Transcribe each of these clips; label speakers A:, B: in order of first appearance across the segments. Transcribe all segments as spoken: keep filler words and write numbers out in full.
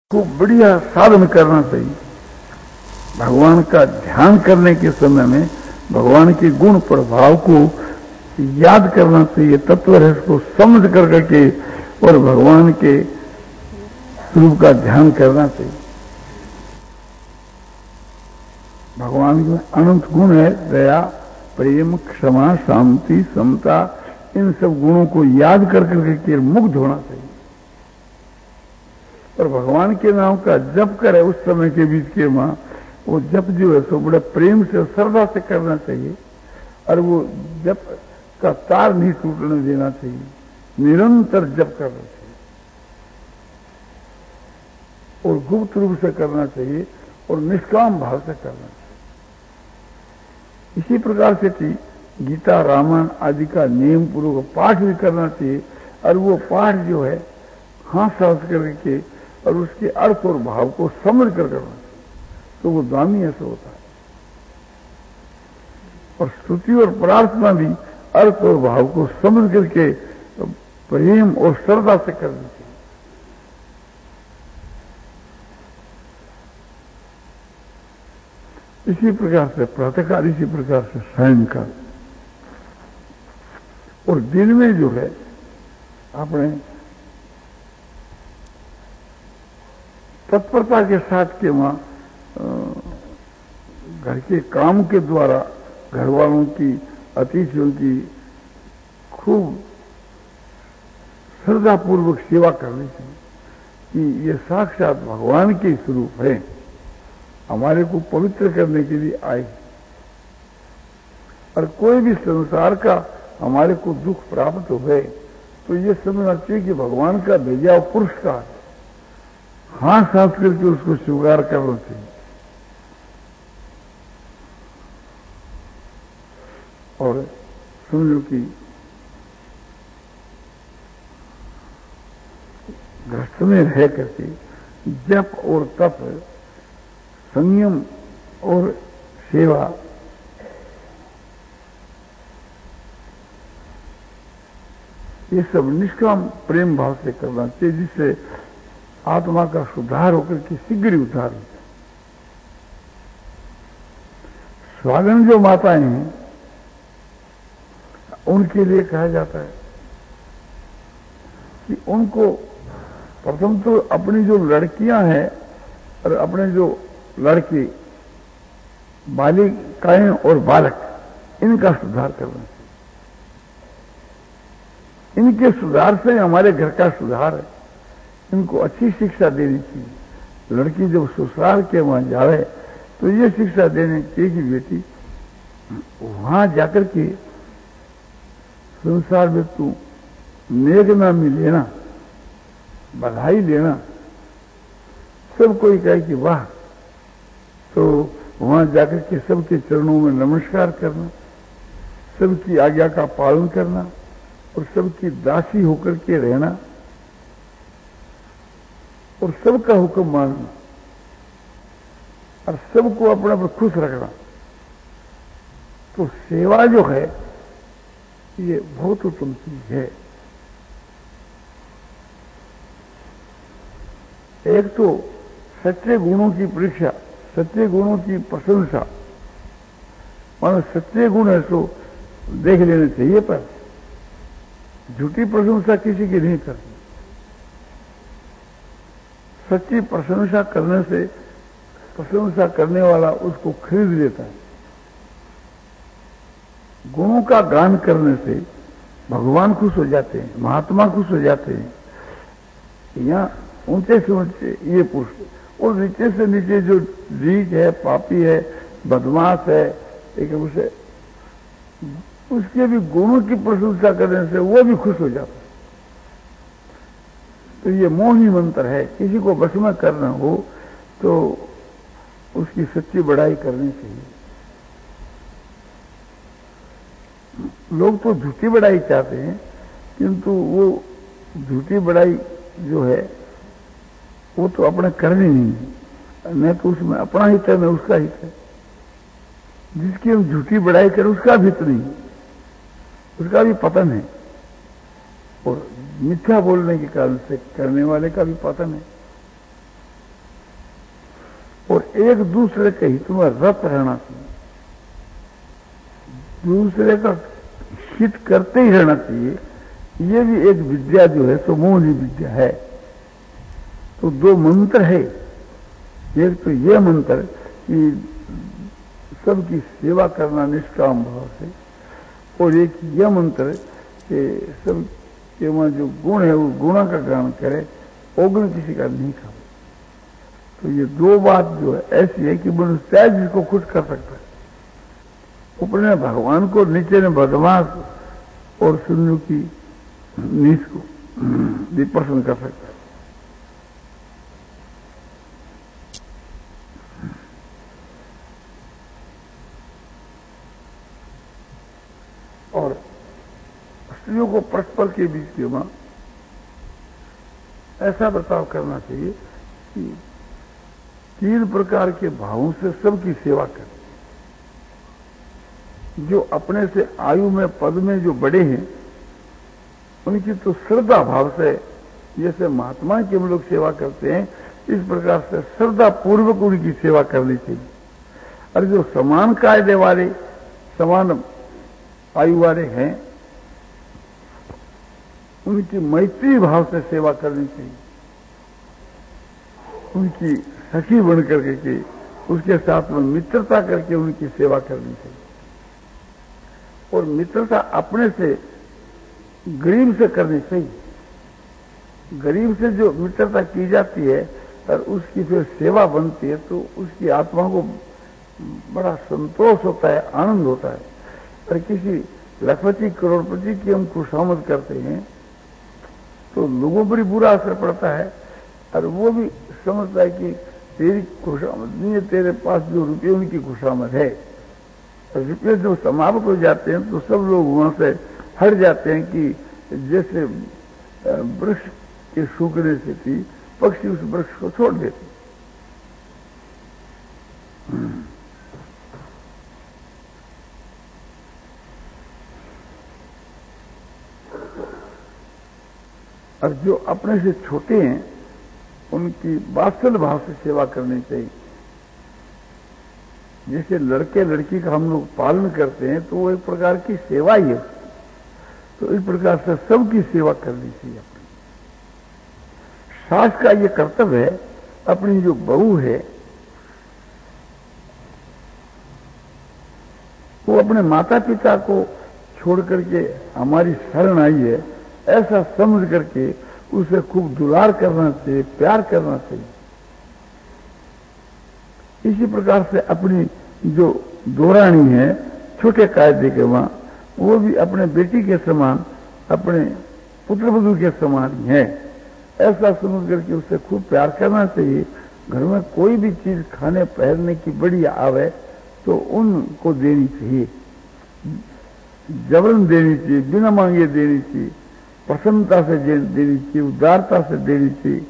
A: को बढ़िया साधन करना चाहिए। भगवान का ध्यान करने के समय में भगवान के गुण प्रभाव को याद करना चाहिए, तत्व रहस्य को समझ कर करके और भगवान के स्वरूप का ध्यान करना चाहिए। भगवान में अनंत गुण है, दया, प्रेम, क्षमा, शांति, समता, इन सब गुणों को याद कर करके मुग्ध होना चाहिए। और भगवान के नाम का जप करे उस समय के बीच के मां, वो जप जो है सो बड़े प्रेम से श्रद्धा से करना चाहिए और वो जप का तार नहीं टूटने देना चाहिए, निरंतर जप करना चाहिए और गुप्त रूप से करना चाहिए और निष्काम भाव से करना चाहिए। इसी प्रकार से थी गीता, रामायण आदि का नियम पूर्वक पाठ भी करना चाहिए और वो पाठ जो है हाथ साफ करके और उसके अर्थ और भाव को समझ कर करना चाहिए, तो वो दामी ऐसा होता है। और स्तुति और प्रार्थना भी अर्थ और भाव को समझ करके प्रेम और श्रद्धा से करनी चाहिए। इसी प्रकार से प्रातःकाल, इसी प्रकार से सायंकाल और दिन में जो है अपने तत्परता के साथ के वहां घर के काम के द्वारा घर वालों की, अतिथियों की खूब श्रद्धापूर्वक सेवा करनी चाहिए कि ये साक्षात भगवान के स्वरूप है, हमारे को पवित्र करने के लिए आए। और कोई भी संसार का हमारे को दुख प्राप्त हो गए तो ये समझना चाहिए कि भगवान का भेजा हुआ पुरस्कार, हाथ साफ करके उसको स्वीकार करना चाहिए। और समझो कि ग्रस्त में रह करके जप और तप, संयम और सेवा, ये सब निष्काम प्रेम भाव से करना चाहिए, जिससे आत्मा का सुधार होकर के शीघ्र उद्धार होता है। स्वागन जो माताएं हैं उनके लिए कहा जाता है कि उनको प्रथम तो अपनी जो लड़कियां हैं और अपने जो लड़के, बालिकाएं और बालक, इनका सुधार करना चाहिए। इनके सुधार से हमारे घर का सुधार है। इनको अच्छी शिक्षा देनी चाहिए। लड़की जब ससुराल के वहां जावे तो ये शिक्षा देनी चाहिए कि बेटी वहां जाकर के संसार में तू नेक नामी लेना, बधाई लेना, सब कोई कहे कि वाह, तो वहां जाकर के सबके चरणों में नमस्कार करना, सबकी आज्ञा का पालन करना और सबकी दासी होकर के रहना और सबका हुक्म मानना और सबको अपने पर खुश रखना। तो सेवा जो है ये बहुत उत्तम चीज है। एक तो सच्चे गुणों की परीक्षा, सच्चे गुणों की प्रशंसा, मानो सच्चे गुण है तो देख लेने चाहिए, पर झूठी प्रशंसा किसी की नहीं करनी। सच्ची प्रशंसा करने से प्रशंसा करने वाला उसको खरीद लेता है। गुणों का गान करने से भगवान खुश हो जाते हैं, महात्मा खुश हो जाते हैं। यहाँ ऊंचे से ऊंचे ये पुरुष और नीचे से नीचे जो नीच है, पापी है, बदमाश है, एक उसे उसके भी गुणों की प्रशंसा करने से वो भी खुश हो जाता है। तो ये मोही मंत्र है। किसी को बस में करना हो तो उसकी सच्ची बढ़ाई करनी चाहिए। लोग तो झूठी बढ़ाई चाहते हैं, किंतु वो झूठी बढ़ाई जो है वो तो अपने करनी नहीं है, न तो उसमें अपना हित है न उसका हित है। जिसकी हम झूठी बढ़ाई करें उसका भी हित नहीं, उसका भी पतन है और मिथ्या बोलने के कारण से करने वाले का भी पतन है। एक दूसरे के हित में रत रहना चाहिए, दूसरे का हित करते ही रहना चाहिए। ये भी एक विद्या जो है सो मौनी विद्या है। तो दो मंत्र है, एक तो ये मंत्र कि सबकी सेवा करना निष्काम भाव से, और एक यह मंत्र कि सब के वहां जो गुण है वो गुणों का गान करे, अवगुण किसी का नहीं खाओ। तो ये दो बात जो है ऐसी है कि मनुष्य शायद जिसको खुश कर सकता है, ऊपर ने भगवान को, नीचे ने बदमाश और शून्य की नीच को भी प्रसन्न कर सकता है। और स्त्रियों को परस्पर के बीच में ऐसा बर्ताव करना चाहिए कि तीन प्रकार के भावों से सबकी सेवा करें। जो अपने से आयु में पद में जो बड़े हैं उनकी तो श्रद्धा भाव से, जैसे महात्मा की हम लोग सेवा करते हैं, इस प्रकार से श्रद्धा पूर्वक उनकी सेवा करनी चाहिए। और जो समान कायदे वाले, समान आयु वाले हैं, उनकी मैत्री भाव से सेवा करनी चाहिए। उनकी सखी बन करके के उसके साथ में मित्रता करके उनकी सेवा करनी चाहिए। और मित्रता अपने से गरीब से करनी चाहिए। गरीब से जो मित्रता की जाती है और उसकी फिर सेवा बनती है तो उसकी आत्मा को बड़ा संतोष होता है, आनंद होता है। और किसी लखपति करोड़पति की हम खुशामद करते हैं तो लोगों पर ही बुरा असर पड़ता है, और वो भी समझता है कि तेरी खुशामद नहीं है, तेरे पास जो रुपये उनकी खुशामद है। और रुपये जो समाप्त हो जाते हैं तो सब लोग वहां से हट जाते हैं कि जैसे वृक्ष के सूखने से थी पक्षी उस वृक्ष को छोड़ देते। और जो अपने से छोटे हैं उनकी वात्सल भाव से सेवा करनी चाहिए। जैसे लड़के लड़की का हम लोग पालन करते हैं तो वो एक प्रकार की सेवा ही है। तो इस प्रकार से सबकी सेवा करनी चाहिए। अपनी सास का ये कर्तव्य है, अपनी जो बहू है वो अपने माता पिता को छोड़ करके हमारी शरण आई है, ऐसा समझ करके उसे खूब दुलार करना चाहिए, प्यार करना चाहिए। इसी प्रकार से अपनी जो दोरानी है छोटे कायदे के वहां, वो भी अपने बेटी के समान, अपने पुत्रवधू के समान ही है, ऐसा समझ करके उसे खूब प्यार करना चाहिए। घर में कोई भी चीज खाने पहनने की बड़ी आवे तो उनको देनी चाहिए, जबरन देनी चाहिए, बिना मांगे देनी चाहिए, प्रसन्नता से देनी चाहिए, उदारता से देनी चाहिए।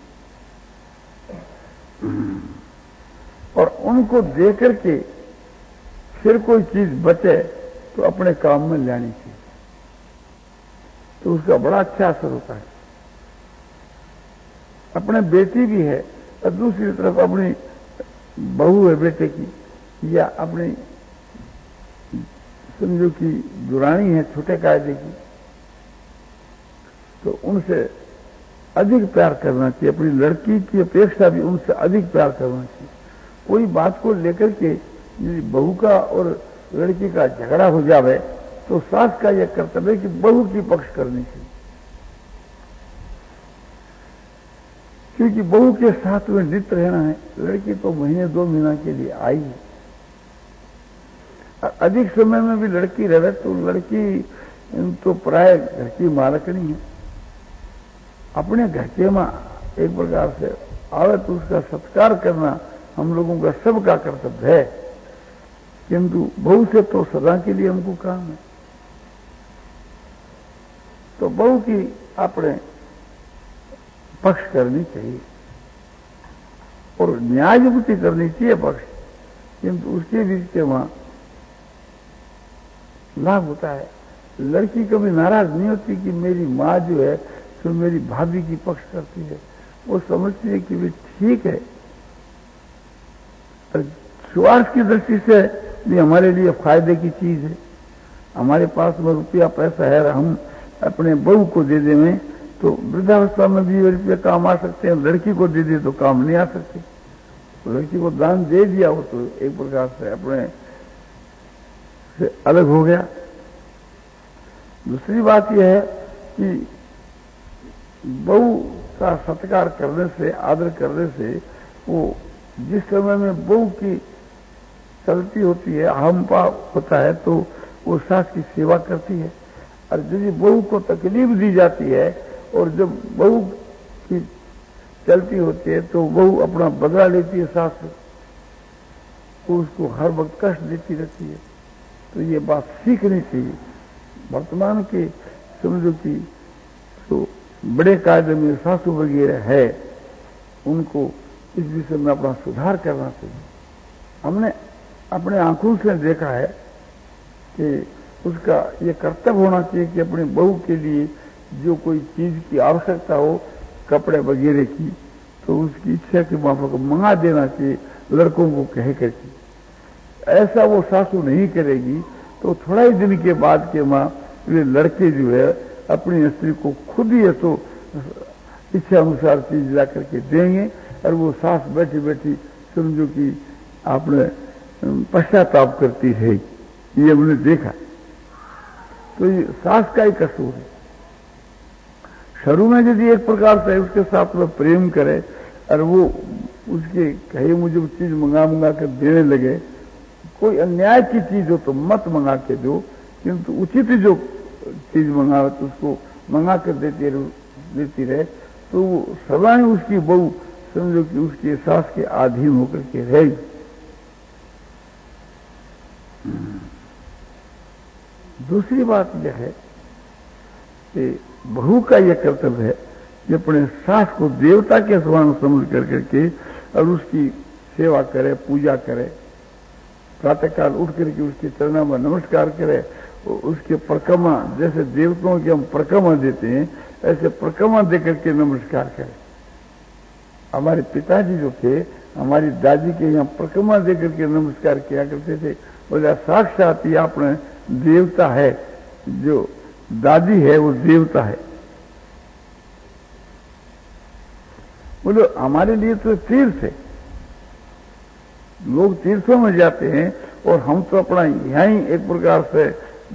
A: और उनको देकर के फिर कोई चीज बचे तो अपने काम में लानी चाहिए, तो उसका बड़ा अच्छा असर होता है। अपने बेटी भी है और दूसरी तरफ अपनी बहू है बेटे की, या अपनी समझो कि दुरानी है छोटे कायदे की, तो उनसे अधिक प्यार करना चाहिए। अपनी लड़की की अपेक्षा भी उनसे अधिक प्यार करना चाहिए। कोई बात को लेकर के यदि बहू का और लड़की का झगड़ा हो जावे तो सास का यह कर्तव्य है कि बहू की पक्ष करनी चाहिए, क्योंकि बहू के साथ में नित्य रहना है। लड़की तो महीने दो महीना के लिए आई है, अधिक समय में भी लड़की रहे तो लड़की तो प्राय घर की मालकनी है। अपने घर के मां एक प्रकार से आवे तो उसका सत्कार करना हम लोगों का सबका कर्तव्य है, किंतु बहू से तो सदा के लिए हमको काम है। तो बहू की अपने पक्ष करनी चाहिए और न्याय युक्ति करनी चाहिए पक्ष, किंतु उसके बीच के वहां लाभ होता है। लड़की कभी नाराज नहीं होती कि मेरी माँ जो है तो मेरी भाभी की पक्ष करती है, वो समझती है कि भी ठीक है, स्वार्थ की दृष्टि से भी हमारे लिए फायदे की चीज है। हमारे पास में रुपया पैसा है, हम अपने बहू को दे दें तो वृद्धावस्था में भी रुपये काम आ सकते हैं, लड़की को दे दे तो काम नहीं आ सकते। तो लड़की को दान दे दिया हो तो एक प्रकार से अपने से अलग हो गया। दूसरी बात यह है कि बहू का सत्कार करने से, आदर करने से, वो जिस समय में बहू की चलती होती है, हम पाप होता है, तो वो सास की सेवा करती है। और यदि बहू को तकलीफ दी जाती है और जब बहू की चलती होती है तो बहू अपना बदला लेती है सास से, तो उसको हर वक्त कष्ट देती रहती है। तो ये बात सीखनी चाहिए। वर्तमान के समझो कि तो बड़े कायदे में सासू वगैरह है, उनको इस विषय में अपना सुधार करना चाहिए। हमने अपने आंखों से देखा है कि उसका ये कर्तव्य होना चाहिए कि अपनी बहू के लिए जो कोई चीज की आवश्यकता हो, कपड़े वगैरह की, तो उसकी इच्छा के माफक मंगा देना चाहिए लड़कों को कह करके। ऐसा वो सासू नहीं करेगी तो थोड़ा ही दिन के बाद के माँ वे लड़के जो है अपनी स्त्री को खुद ही तो इच्छा अनुसार चीज ला करके देंगे और वो सास बैठी बैठी समझो कि आपने पश्चाताप करती है। ये हमने देखा। तो ये सास का ही कसूर है। शुरू में यदि एक प्रकार से उसके साथ में प्रेम करे और वो उसके कहे मुझे चीज मंगा मंगा कर देने लगे, कोई अन्याय की चीज हो तो मत मंगा के दो, किंतु उचित जो चीज मंगाओ तो उसको मंगा कर देती देती रहे, तो वो सदा ही उसकी बहू समझो कि उसके सास के अधीन होकर के रहेगी। दूसरी बात यह है कि बहू का यह कर्तव्य है कि अपने सास को देवता के समान समझ कर करके और उसकी सेवा करे, पूजा करे, प्रातःकाल उठ करके उसके चरणों में नमस्कार करे, उसके परिक्रमा, जैसे देवताओं की हम परिक्रमा देते हैं ऐसे परिक्रमा देकर के नमस्कार करें। हमारे पिताजी जो थे, हमारी दादी के यहाँ परिक्रमा देकर के नमस्कार किया करते थे। बोला साक्षात ही आपने देवता है, जो दादी है वो देवता है। बोलो हमारे लिए तो तीर्थ है, लोग तीर्थों में जाते हैं और हम तो अपना यहाँ ही एक प्रकार से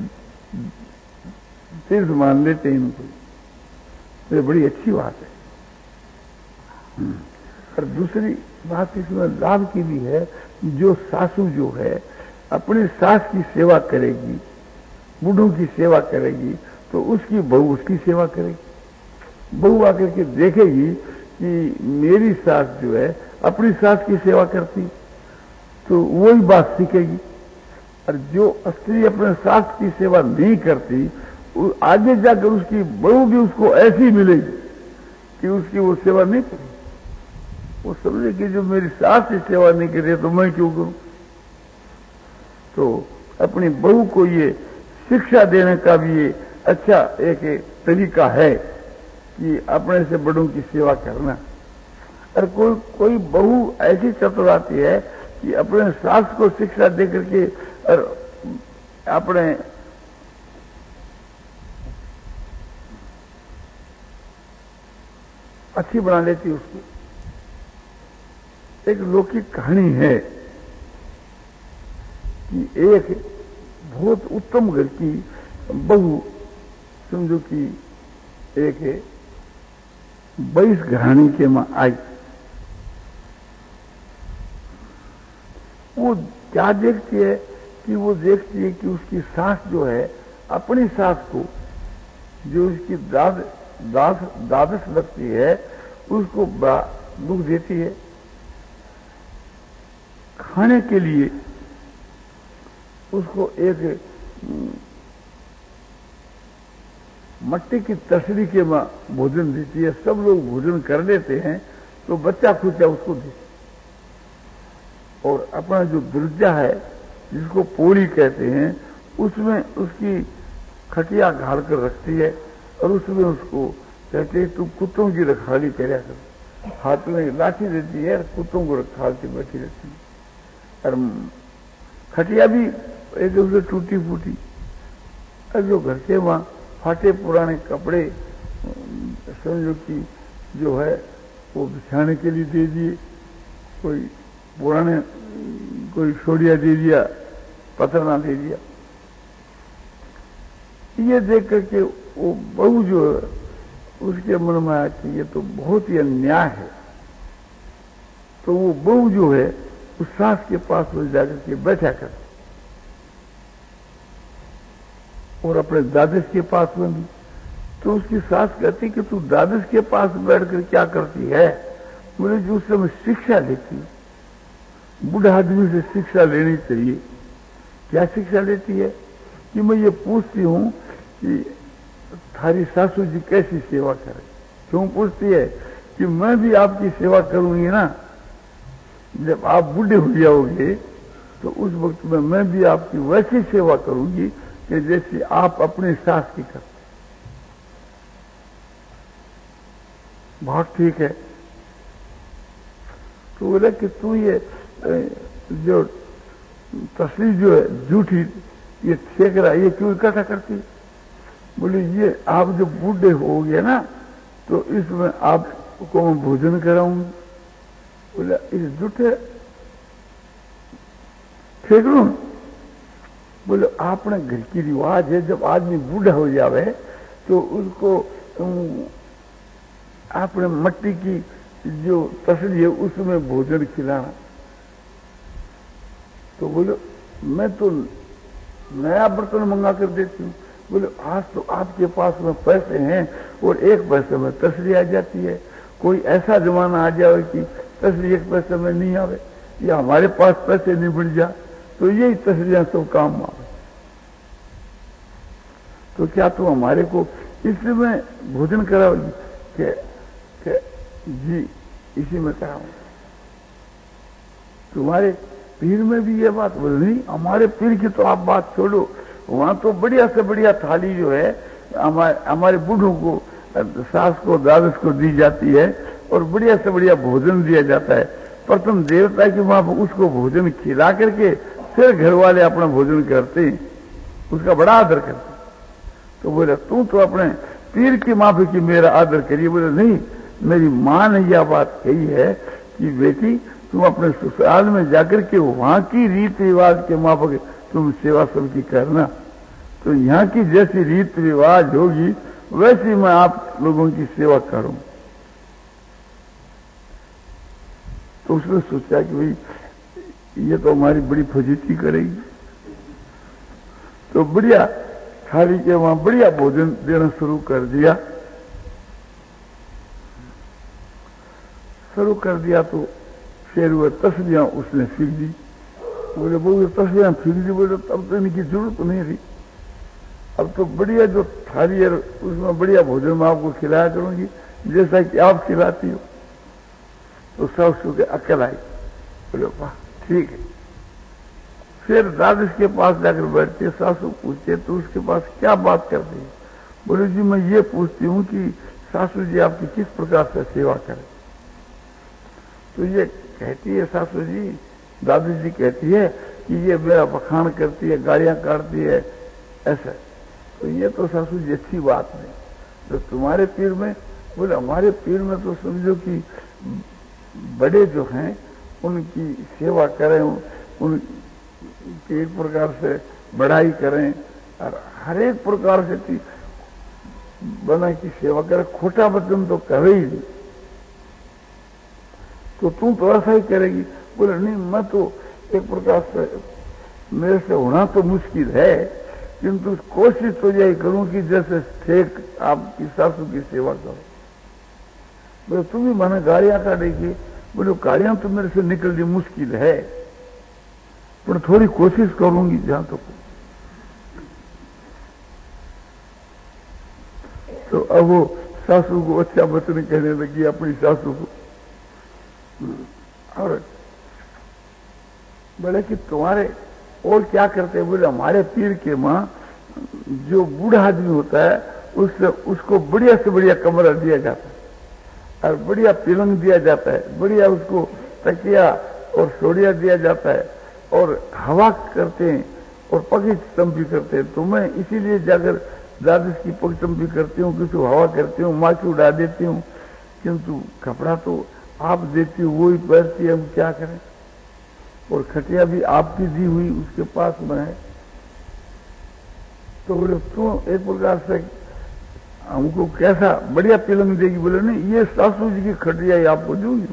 A: तीर्थ मान लेते हैं इनको। तो ये बड़ी अच्छी बात है। और दूसरी बात इसमें लाभ की भी है, जो सासू जो है अपनी सास की सेवा करेगी, बूढ़ों की सेवा करेगी, तो उसकी बहू उसकी सेवा करेगी। बहू आकर के देखेगी कि मेरी सास जो है अपनी सास की सेवा करती, तो वही बात सीखेगी। और जो स्त्री अपने सास की सेवा नहीं करती, आगे जाकर उसकी बहू भी उसको ऐसी मिलेगी कि उसकी वो सेवा नहीं करेगी। वो समझे कि जो मेरी सास की सेवा नहीं करे तो मैं क्यों करूं। तो अपनी बहू को ये शिक्षा देने का भी ये अच्छा एक, एक तरीका है कि अपने से बड़ों की सेवा करना। और कोई कोई बहू ऐसी चतुर आती है कि अपने सास को शिक्षा दे करके और अपने अच्छी बना लेती उसको। एक लौकिक कहानी है कि एक बहुत उत्तम घर की बहू समझो कि एक बाईस घरानी के मां आई। वो क्या देखती है कि वो देखती है कि उसकी सास जो है अपनी सास को, जो उसकी दाद दास दादस लगती है, उसको बड़ा दुख देती है। खाने के लिए उसको एक मट्टी की तसली के मां भोजन देती है। सब लोग भोजन कर लेते हैं तो बच्चा खुचा उसको देती, और अपना जो दुर्जा है जिसको पोड़ी कहते हैं, उसमें उसकी खटिया घाल कर रखती है और उसमें उसको कहते हैं तू कुत्तों की रखवाली करया कर। हाथ में लाठी देती है, कुत्तों को रखवालती बैठी रहती है। और खटिया भी एक दूसरे टूटी फूटी, और जो घर के वहां फाटे पुराने कपड़े समझो कि जो है वो बिछाने के लिए दे दिए, कोई पुराने कोई छोड़िया दे दिया, पथरना दे दिया। ये देख करके वो बहू जो है उसके मन में आया कि ये तो बहुत ही अन्याय है। तो वो बहू जो है उस सास के पास में जाकर के बैठा कर, और अपने दादस के पास में भी। तो उसकी सास कहती कि तू दादस के पास बैठकर क्या करती है? बोले जो उस समय शिक्षा लेती है, बूढ़ा आदमी से शिक्षा लेनी चाहिए। क्या शिक्षा लेती है? कि मैं ये पूछती हूं कि थारी सासू जी कैसी सेवा करे। क्यों पूछती है? कि मैं भी आपकी सेवा करूंगी ना, जब आप बूढ़े हो जाओगे तो उस वक्त में मैं भी आपकी वैसी सेवा करूंगी कि जैसे आप अपनी सास की करते। बहुत ठीक है। तो बोले कि तू ये जो तस्वीर जो है झूठी ये फेंक रहा, ये क्यों इकट्ठा करती? बोले ये आप जब बूढ़े हो गए ना तो इसमें आपको मैं भोजन कराऊंगी। बोले इस झूठे फेंक लू? बोले आपने घर की रिवाज है, जब आदमी बूढ़ा हो जावे तो उसको आपने मट्टी की जो तसली है उसमें भोजन खिलाना। तो बोले मैं तो नया बर्तन मंगा कर देती हूँ। बोले आज तो आपके पास में पैसे हैं और एक पैसे में तसली आ जाती है, कोई ऐसा जमाना आ जाए कि तसली एक पैसे में नहीं आवे, या हमारे पास पैसे नहीं बढ़ जा तो यही तसलियां सब काम आवे। तो क्या तू हमारे को इसमें भोजन कराओगी? के, के जी इसी में कराऊंगा। तुम्हारे पीर में भी ये बात बोल नहीं, हमारे पीर की तो आप बात छोड़ो, वहां तो बढ़िया से बढ़िया थाली जो है हमारे हमारे बूढ़ों को, सास को, दादस को दी जाती है और बढ़िया से बढ़िया भोजन दिया जाता है। पर तुम देवता की वहां पर उसको भोजन खिला करके फिर घर वाले अपना भोजन करते हैं, उसका बड़ा आदर करते। तो बोले तू तो अपने पीर की माफी की मेरा आदर करिए। बोले नहीं, मेरी माँ ने यह बात कही है कि बेटी तुम अपने ससुराल में जाकर के वहां की रीत रिवाज के माफक तुम सेवा सबकी करना, तो यहाँ की जैसी रीत रिवाज होगी वैसी मैं आप लोगों की सेवा करूं। तो उसने सोचा कि भाई ये तो हमारी बड़ी फजीती करेगी, तो बढ़िया थाली के वहां बढ़िया भोजन देना शुरू कर दिया। शुरू कर दिया तो फिर वो तस्वीरें उसने सीख दी। बोले वो तस्वीरें सीख दी। बोले तब तो इनकी जरूरत नहीं रही, अब तो बढ़िया जो थाली है उसमें बढ़िया भोजन मैं आपको खिलाया करूंगी जैसा कि आप खिलाती हो। तो सासू के अकल आई। बोले वाह ठीक है। फिर दादस के पास जाकर बैठते, सासू पूछते तो उसके पास क्या बात करती है? बोले जी मैं ये पूछती हूँ कि सासू जी आपकी किस प्रकार से सेवा करें। तो ये कहती है सासू जी, दादी जी कहती है कि ये मेरा बखान करती है, गालियां काटती है, ऐसा। तो ये तो सासू जी अच्छी बात नहीं। तो तुम्हारे पीर में? बोले हमारे पीर में तो समझो कि बड़े जो हैं उनकी सेवा करें, उनकी एक प्रकार से बढ़ाई करें और हर एक प्रकार से बना की सेवा करें, खोटा वचन तो करे ही नहीं। तो तू तो ऐसा ही करेगी? बोले नहीं, मैं तो एक प्रकार से मेरे से होना तो मुश्किल है, किंतु कोशिश तो यही करूं कि जैसे ठीक आपकी सासू की सेवा करो। बोले तुम भी माने गाड़ियां काटेगी? बोले गाड़ियां तो मेरे से निकलनी मुश्किल है, पर थोड़ी कोशिश करूंगी जहां तक। तो अब वो सासू को अच्छा वचन कहने लगी अपनी सासू को। और बोले कि तुम्हारे और क्या करते हैं? बोले हमारे पीर के माँ जो बूढ़ा आदमी होता है उससे उसको बढ़िया से बढ़िया कमरा दिया जाता है और बढ़िया पलंग दिया जाता है, बढ़िया उसको तकिया और सोड़िया दिया जाता है और हवा करते हैं और पगी चंपी करते हैं। तो मैं इसीलिए जाकर दादस की पग चंपी करती हूँ, किसी हवा करती हूँ, माँ की उड़ा देती हूँ, किंतु कपड़ा तो आप देती हो, वही पहनती है, हम क्या करें। और खटिया भी आपकी दी हुई उसके पास में है। तो बोले क्यों एक प्रकार से हमको कैसा बढ़िया पलंग देगी। बोले नहीं, ये सासू जी की खटिया ही आपको दूंगी।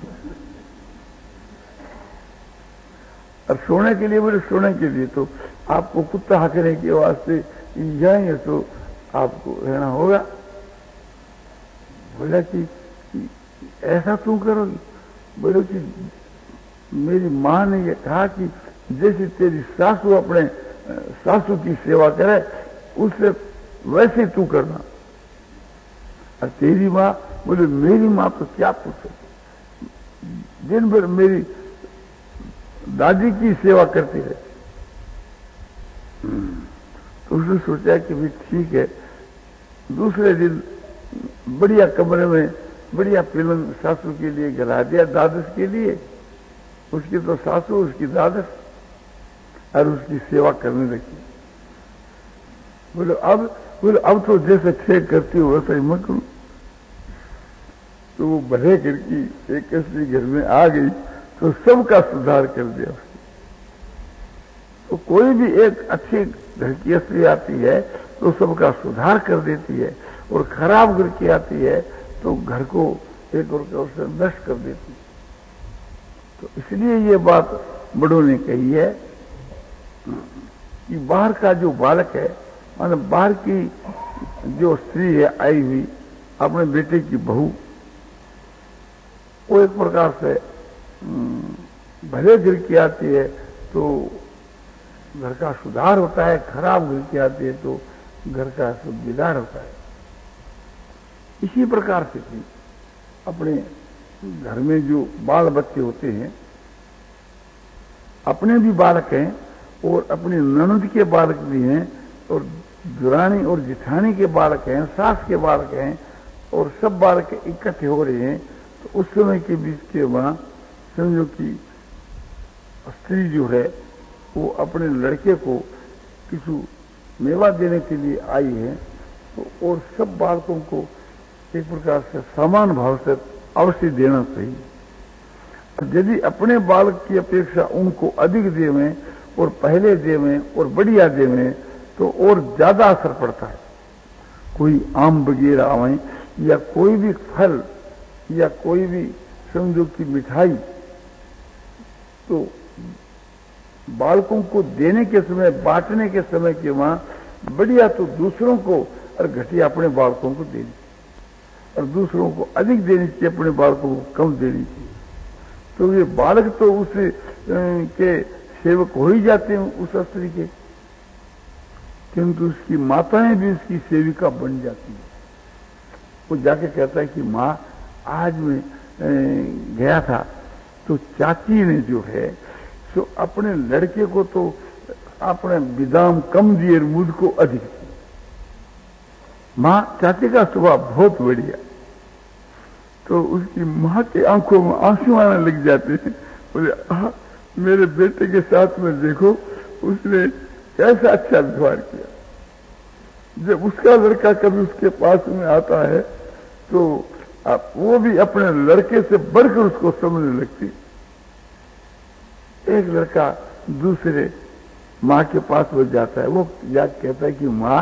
A: और सोने के लिए, बोले सोने के लिए तो आपको कुत्ता हकने के वास्ते जाएंगे तो आपको रहना होगा। बोला कि, कि ऐसा क्यों करोगी। बोले कि मेरी माँ ने ये कहा कि जैसे तेरी सासू अपने सासू की सेवा करे उससे वैसे तू करना। और तेरी माँ, बोले मेरी माँ तो क्या पूछे, दिन भर मेरी दादी की सेवा करती रहती। तो उसने सोचा कि भी ठीक है। दूसरे दिन बढ़िया कमरे में बढ़िया पलंग सासू के लिए गिरा दिया, दादस के लिए। उसकी तो सासू, उसकी दादस, और उसकी सेवा करने लगी। बोले अब बोले अब तो जैसे थे करती हो वैसा ही मैं करूं। तो वो भले करके एक ऐसी घर में आ गई तो सबका सुधार कर दिया उसने। तो कोई भी एक अच्छी घर की स्त्री आती है तो सबका सुधार कर देती है, और खराब घर की आती है तो घर को एक और से नष्ट कर देती है। तो इसलिए ये बात बड़ों ने कही है कि बाहर का जो बालक है, माने बाहर की जो स्त्री है आई हुई, अपने बेटे की बहू, वो एक प्रकार से भले घर की आती है तो घर का सुधार होता है, खराब घर की आती है तो घर का सब बिगाड़ होता है। इसी प्रकार से भी अपने घर में जो बाल बच्चे होते हैं, अपने भी बालक हैं और अपनी ननद के बालक भी हैं, और दुरानी और जिठानी के बालक हैं, सास के बालक हैं, और सब बालक इकट्ठे हो रहे हैं। तो उस समय के बीच के वहां समझो कि स्त्री जो है वो अपने लड़के को किसी मेवा देने के लिए आई है, तो और सब बालकों को एक प्रकार से समान भाव से अवश्य देना चाहिए। यदि अपने बालक की अपेक्षा उनको अधिक देवें और पहले देवें और बढ़िया देवें तो और ज्यादा असर पड़ता है। कोई आम वगैरह आवे या कोई भी फल या कोई भी समझो की मिठाई, तो बालकों को देने के समय, बांटने के समय के वहां बढ़िया तो दूसरों को और घटिया अपने बालकों को देनी, और दूसरों को अधिक देनी चाहिए, अपने बालकों को कम देनी चाहिए। तो ये बालक तो उस के सेवक हो ही जाते हैं उस स्त्री के, किंतु उसकी माताएं भी उसकी सेविका बन जाती है। वो जाके कहता है कि माँ आज मैं गया था तो चाची ने जो है तो अपने लड़के को तो अपने बिदाम कम दिए, मुझको अधिक दिए। माँ चाची का स्वभाव बहुत बढ़िया। तो उसकी माँ की आंखों में आंसू आने लग जाते हैं। बोले मेरे बेटे के साथ में देखो उसने कैसा अच्छा व्यवहार किया। जब उसका लड़का कभी उसके पास में आता है तो आप वो भी अपने लड़के से बढ़कर उसको समझने लगती। एक लड़का दूसरे माँ के पास हो जाता है, वो जाकर कहता है कि माँ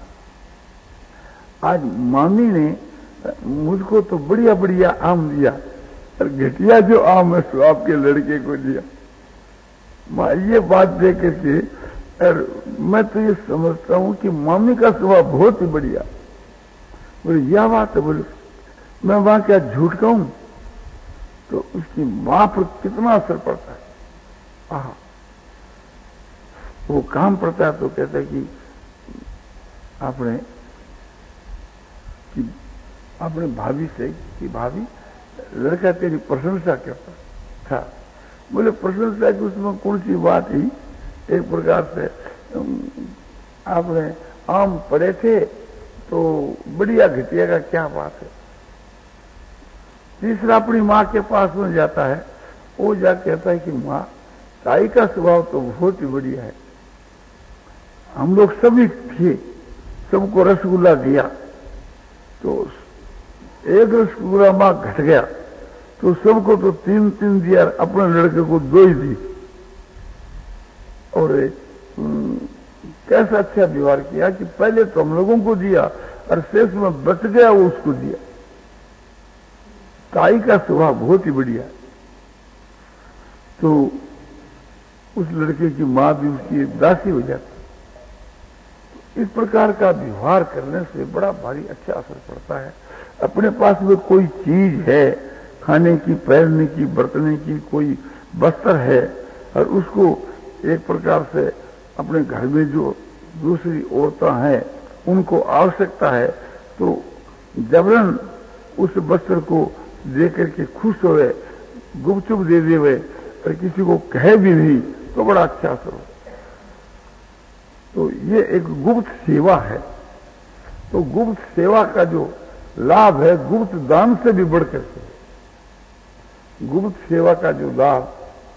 A: आज मामी ने मुझको तो बढ़िया बढ़िया आम दिया और घटिया जो आम है सो आपके लड़के को दिया। माँ ये बात देख करके और मैं तो ये समझता हूँ कि मामी का स्वभाव बहुत ही बढ़िया। बोले यह बात है। बोले मैं वहां क्या झूठ कहूं। तो उसकी मां पर कितना असर पड़ता है। आह वो काम पड़ता है तो कहता है कि आपने कि अपने भाभी से कि भाभी लड़का तेरी प्रशंसा करता था। बोले प्रशंसा की उसमें कौन सी बात ही। एक प्रकार से आपने आम पड़े थे तो बढ़िया घटिया का क्या बात है। तीसरा अपनी माँ के पास में जाता है, वो जा कहता है कि माँ ताई का स्वभाव तो बहुत ही बढ़िया है। हम लोग सभी थे, सबको रसगुल्ला दिया तो एक रसगुल्ला मां घट गया तो सबको तो तीन तीन दिया, अपने लड़के को दो ही दी। और कैसा अच्छा व्यवहार किया कि पहले तो हम लोगों को दिया और शेष में बच गया वो उसको दिया। ताई का स्वभाव बहुत ही बढ़िया है। तो उस लड़के की मां भी उसकी दासी हो जाती। तो इस प्रकार का व्यवहार करने से बड़ा भारी अच्छा असर पड़ता है। अपने पास में कोई चीज है, खाने की, पहनने की, बरतने की, कोई वस्त्र है और उसको एक प्रकार से अपने घर में जो दूसरी औरतें हैं उनको आवश्यकता है तो जबरन उस वस्त्र को दे करके खुश होए, गुपचुप दे देवे और किसी को कहे भी नहीं तो बड़ा अच्छा असर हो। तो ये एक गुप्त सेवा है। तो गुप्त सेवा का जो लाभ है गुप्त दान से भी बढ़कर के, गुप्त सेवा का जो लाभ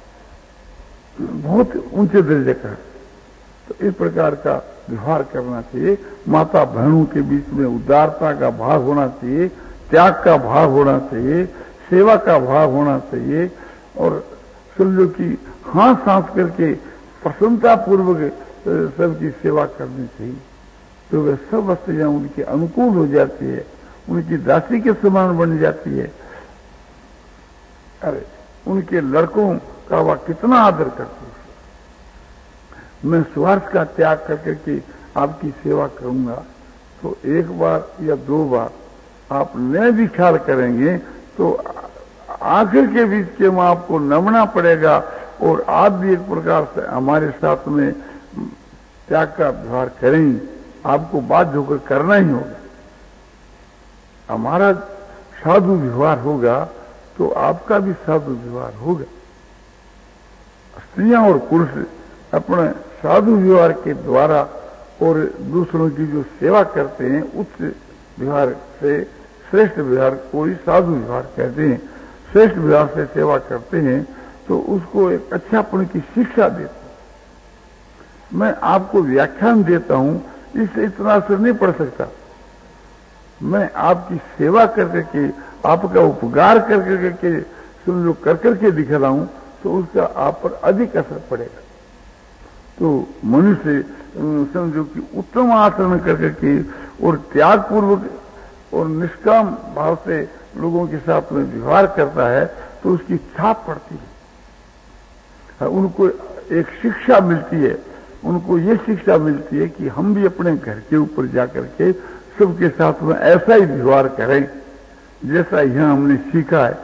A: बहुत ऊंचे दर्जे का है। तो इस प्रकार का व्यवहार करना चाहिए। माता बहनों के बीच में उदारता का भाव होना चाहिए, त्याग का भाव होना चाहिए, सेवा का भाव होना चाहिए और समझो कि हाथ सांस करके प्रसन्नता पूर्वक सबकी सेवा करनी चाहिए। तो वे सब वस्तुएं उनके अनुकूल हो जाती है, उनकी दासी के समान बन जाती है। अरे उनके लड़कों का वह कितना आदर करते हैं। मैं स्वार्थ का त्याग करके कि आपकी सेवा करूंगा तो एक बार या दो बार आप न भी ख्याल करेंगे तो आखिर के बीच के में आपको नमना पड़ेगा और आप भी एक प्रकार से हमारे साथ में त्याग का व्यवहार करेंगे। आपको बाध्य होकर करना ही होगा। हमारा साधु व्यवहार होगा तो आपका भी साधु व्यवहार होगा। स्त्रियां और पुरुष अपने साधु व्यवहार के द्वारा और दूसरों की जो सेवा करते हैं उच्च व्यवहार से श्रेष्ठ व्यवहार को ही साधु व्यवहार कहते हैं। श्रेष्ठ व्यवहार से सेवा करते हैं तो उसको एक अच्छापन की शिक्षा देते हैं। मैं आपको व्याख्यान देता हूं, इससे इतना असर नहीं पड़ सकता। मैं आपकी सेवा करके के आपका उपकार करके करके समझो कर करके दिखा रहा हूं तो उसका आप पर अधिक असर पड़ेगा। तो मनुष्य समझो कि उत्तम आचरण करके के और त्याग पूर्वक और निष्काम भाव से लोगों के साथ में व्यवहार करता है तो उसकी छाप पड़ती है। उनको एक शिक्षा मिलती है, उनको ये शिक्षा मिलती है कि हम भी अपने घर के ऊपर जाकर के सबके साथ में ऐसा ही व्यवहार करें जैसा यहां हमने सीखा है।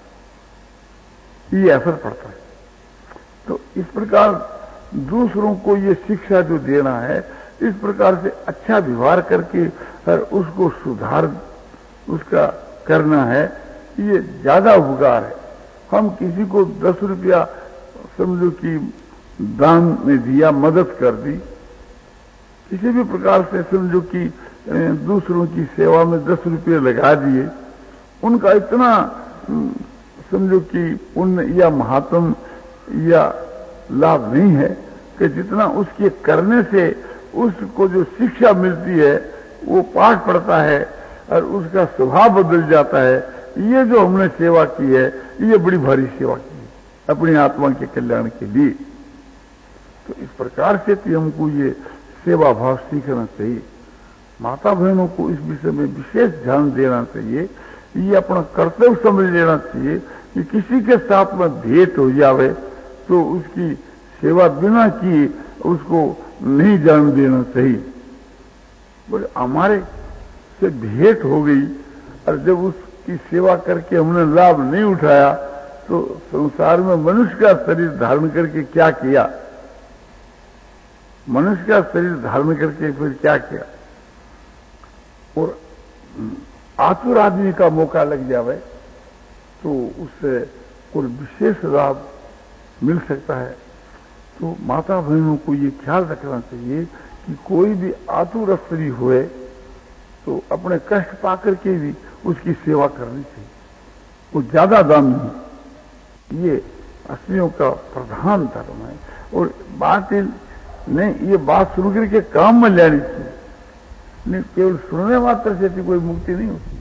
A: ये असर पड़ता है। तो इस प्रकार दूसरों को ये शिक्षा जो देना है, इस प्रकार से अच्छा व्यवहार करके और उसको सुधार उसका करना है, ये ज्यादा उपकार है। हम किसी को दस रुपया समझो कि दान में दिया, मदद कर दी, किसी भी प्रकार से समझो कि दूसरों की सेवा में दस रुपये लगा दिए, उनका इतना समझो कि पुण्य या महात्म या लाभ नहीं है कि जितना उसके करने से उसको जो शिक्षा मिलती है वो पाठ पड़ता है और उसका स्वभाव बदल जाता है। ये जो हमने सेवा की है ये बड़ी भारी सेवा की है अपनी आत्मा के कल्याण के लिए। तो इस प्रकार से तो हमको ये सेवा भाव सीखना चाहिए। माता बहनों को इस विषय में विशेष ध्यान देना चाहिए। ये अपना कर्तव्य समझ लेना चाहिए कि किसी के साथ में भेंट हो जावे तो उसकी सेवा बिना किए उसको नहीं जान देना चाहिए। बोले हमारे से भेंट हो गई और जब उसकी सेवा करके हमने लाभ नहीं उठाया तो संसार में मनुष्य का शरीर धारण करके क्या किया, मनुष्य का शरीर धारण करके फिर क्या किया। और आतुर आदमी का मौका लग जावे तो उससे कोई विशेष लाभ मिल सकता है। तो माता बहनों को ये ख्याल रखना चाहिए कि कोई भी आतुर स्त्री हुए तो अपने कष्ट पाकर के भी उसकी सेवा करनी चाहिए। वो ज्यादा दाम नहीं, ये अस्मियों का प्रधान धर्म है। और बात नहीं, ये बात सुन करके काम में लेनी चाहिए, नहीं केवल सुनने मात्र से कोई मुक्ति नहीं होती।